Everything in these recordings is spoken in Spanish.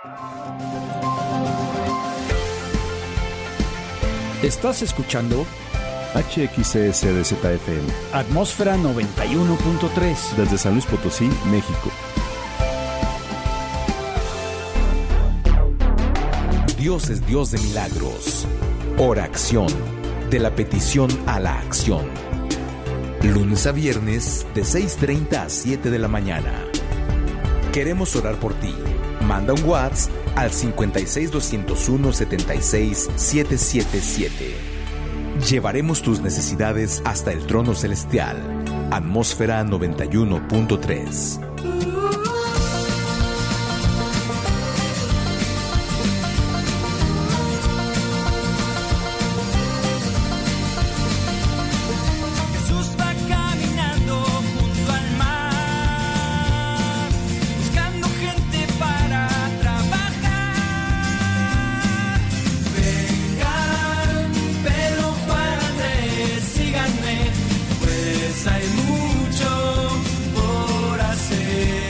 Estás escuchando HXSDZFM, Atmósfera 91.3, desde San Luis Potosí, México. Dios es Dios de milagros. Oración, de la petición a la acción. Lunes a viernes, de 6:30 a 7 de la mañana. Queremos orar por ti. Manda un WhatsApp al 56 201 76 777. Llevaremos tus necesidades hasta el trono celestial. Atmósfera 91.3. Hay mucho por hacer.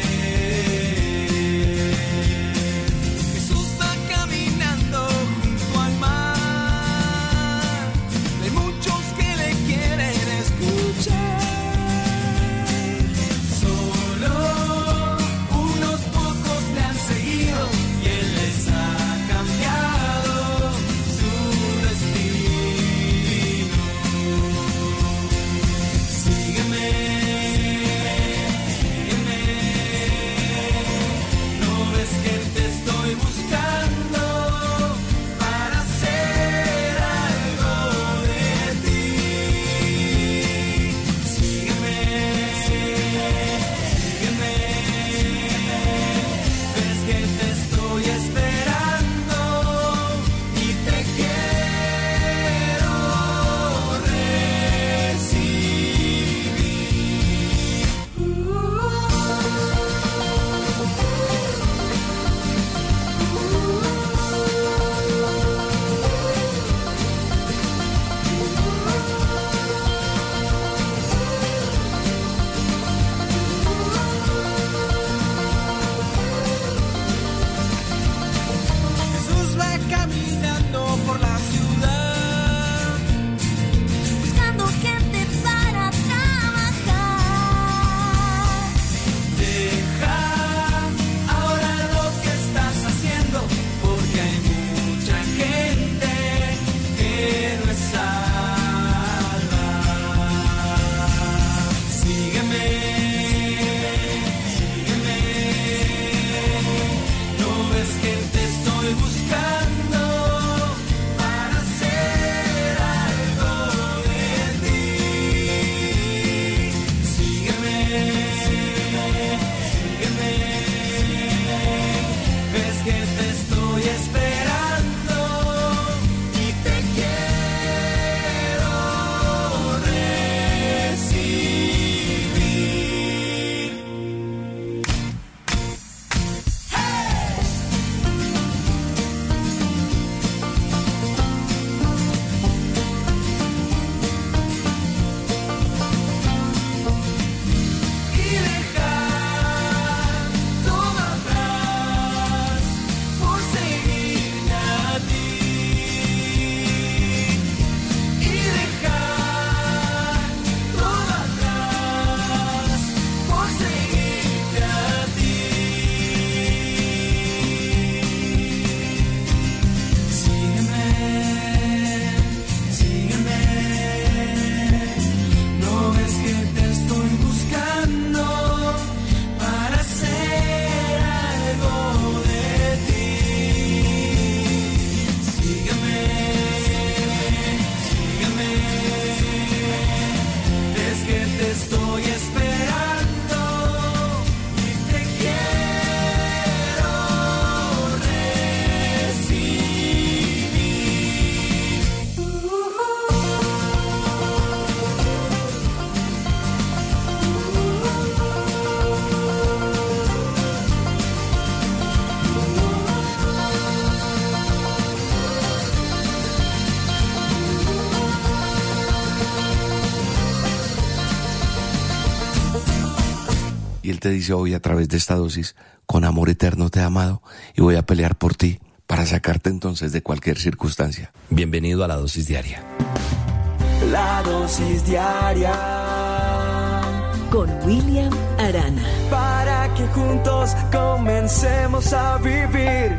te dice hoy a través de esta dosis: con amor eterno te he amado y voy a pelear por ti para sacarte entonces de cualquier circunstancia. Bienvenido a la dosis diaria. La dosis diaria con William Arana. para que juntos comencemos a vivir.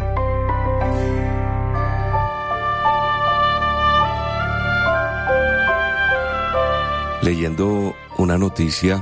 Leyendo una noticia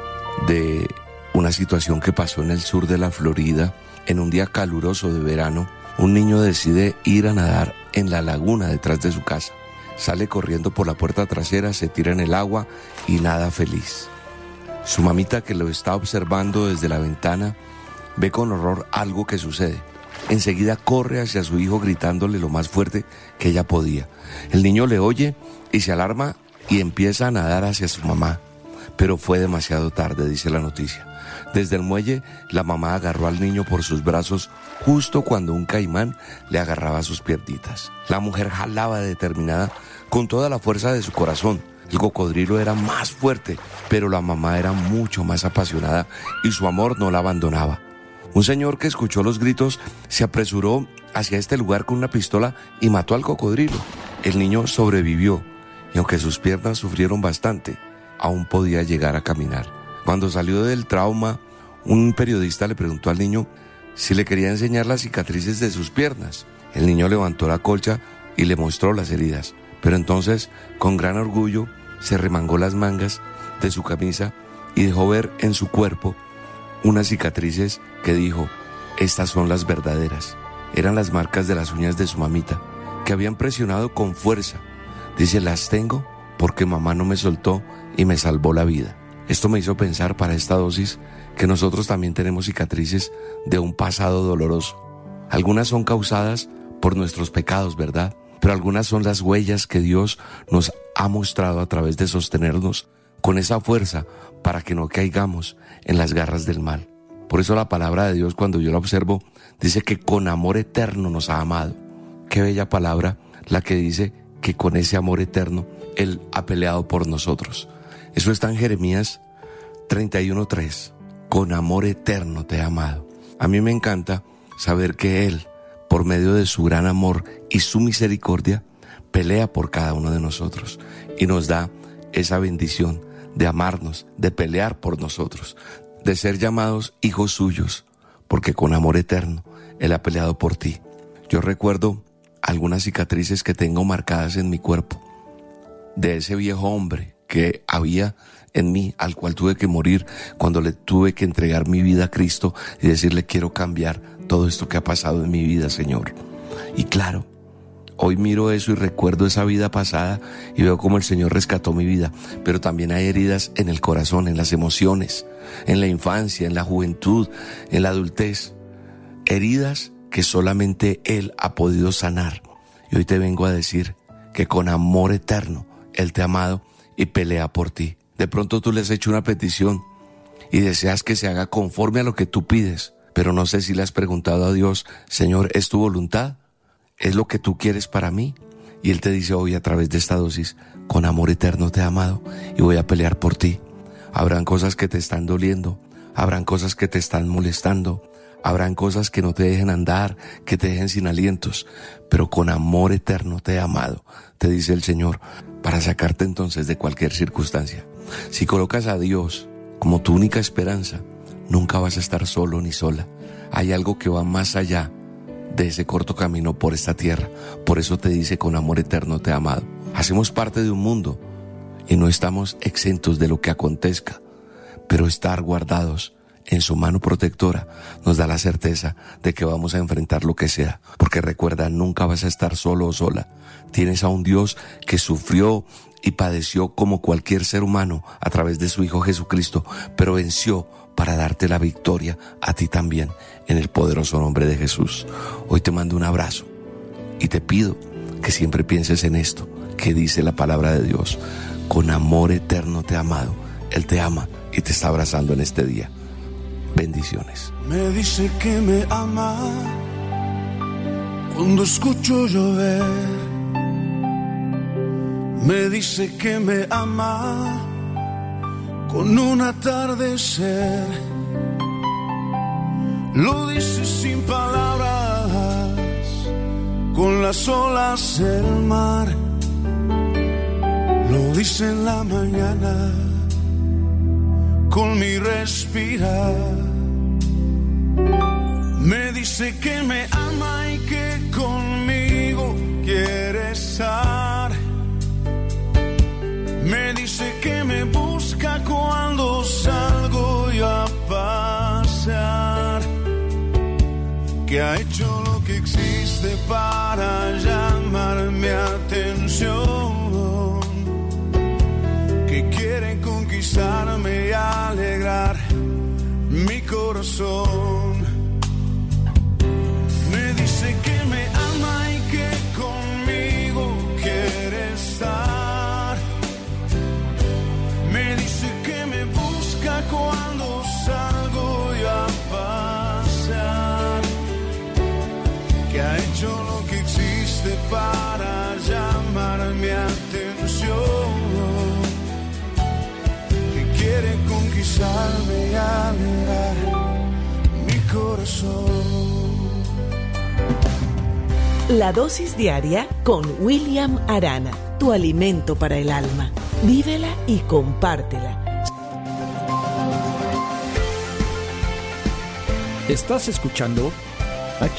de una situación que pasó en el sur de la Florida, en un día caluroso de verano, un niño decide ir a nadar en la laguna detrás de su casa. Sale corriendo por la puerta trasera, se tira en el agua y nada feliz. Su mamita, que lo está observando desde la ventana, ve con horror algo que sucede. Enseguida corre hacia su hijo gritándole lo más fuerte que ella podía. El niño le oye y se alarma y empieza a nadar hacia su mamá. Pero fue demasiado tarde, dice la noticia. Desde el muelle, la mamá agarró al niño por sus brazos justo cuando un caimán le agarraba sus piernitas. La mujer jalaba determinada con toda la fuerza de su corazón. El cocodrilo era más fuerte, pero la mamá era mucho más apasionada y su amor no la abandonaba. Un señor que escuchó los gritos se apresuró hacia este lugar con una pistola y mató al cocodrilo. El niño sobrevivió y aunque sus piernas sufrieron bastante, aún podía llegar a caminar. Cuando salió del trauma, un periodista le preguntó al niño si le quería enseñar las cicatrices de sus piernas. El niño levantó la colcha y le mostró las heridas, pero entonces, con gran orgullo, se remangó las mangas de su camisa y dejó ver en su cuerpo unas cicatrices que dijo: estas son las verdaderas. Eran las marcas de las uñas de su mamita, que habían presionado con fuerza. Dice: las tengo porque mamá no me soltó y me salvó la vida. Esto me hizo pensar para esta dosis que nosotros también tenemos cicatrices de un pasado doloroso. Algunas son causadas por nuestros pecados, ¿verdad? Pero algunas son las huellas que Dios nos ha mostrado a través de sostenernos con esa fuerza para que no caigamos en las garras del mal. Por eso la palabra de Dios, cuando yo la observo, dice que con amor eterno nos ha amado. Qué bella palabra la que dice que con ese amor eterno Él ha peleado por nosotros. Eso está en Jeremías 31:3. Con amor eterno te he amado. A mí me encanta saber que Él, por medio de su gran amor y su misericordia, pelea por cada uno de nosotros y nos da esa bendición de amarnos, de pelear por nosotros, de ser llamados hijos suyos, porque con amor eterno Él ha peleado por ti. Yo recuerdo algunas cicatrices que tengo marcadas en mi cuerpo, de ese viejo hombre que había en mí, al cual tuve que morir cuando le tuve que entregar mi vida a Cristo y decirle: quiero cambiar todo esto que ha pasado en mi vida, Señor. Y claro, hoy miro eso y recuerdo esa vida pasada y veo cómo el Señor rescató mi vida. Pero también hay heridas en el corazón, en las emociones, en la infancia, en la juventud, en la adultez. Heridas que solamente Él ha podido sanar. Y hoy te vengo a decir que con amor eterno Él te ha amado y pelea por ti. De pronto tú le has hecho una petición y deseas que se haga conforme a lo que tú pides, pero no sé si le has preguntado a Dios: Señor, ¿es tu voluntad? ¿Es lo que tú quieres para mí? Y Él te dice hoy a través de esta dosis: con amor eterno te he amado y voy a pelear por ti. Habrán cosas que te están doliendo, habrán cosas que te están molestando, habrán cosas que no te dejen andar, que te dejen sin alientos, pero con amor eterno te he amado, te dice el Señor, para sacarte entonces de cualquier circunstancia. Si colocas a Dios como tu única esperanza, nunca vas a estar solo ni sola. Hay algo que va más allá de ese corto camino por esta tierra. Por eso te dice: con amor eterno te he amado. Hacemos parte de un mundo y no estamos exentos de lo que acontezca, pero estar guardados en su mano protectora nos da la certeza de que vamos a enfrentar lo que sea, porque recuerda, nunca vas a estar solo o sola. Tienes a un Dios que sufrió y padeció como cualquier ser humano a través de su Hijo Jesucristo, pero venció para darte la victoria a ti también, en el poderoso nombre de Jesús. Hoy te mando un abrazo y te pido que siempre pienses en esto que dice la palabra de Dios: con amor eterno te he amado. Él te ama y te está abrazando en este día. Bendiciones. Me dice que me ama cuando escucho llover. Me dice que me ama con un atardecer. lo dice sin palabras, con las olas del mar, lo dice en la mañana, con mi respirar. Me dice que me ama y que conmigo quiere estar. Me dice que me busca cuando salgo yo a pasear. Que ha hecho lo que existe para llamar mi atención. Que quiere conquistarme y alegrar mi corazón. Me dice que me ama y que conmigo quiere estar. Me dice que me busca cuando salgo yo a pasear. Que ha hecho lo que existe para llamar mi atención. Que quiere conquistarme y alegrar mi corazón. La dosis diaria con William Arana, tu alimento para el alma. Vívela y compártela. Estás escuchando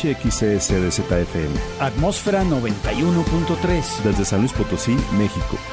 HXCSDZFM Atmósfera 91.3 desde San Luis Potosí, México.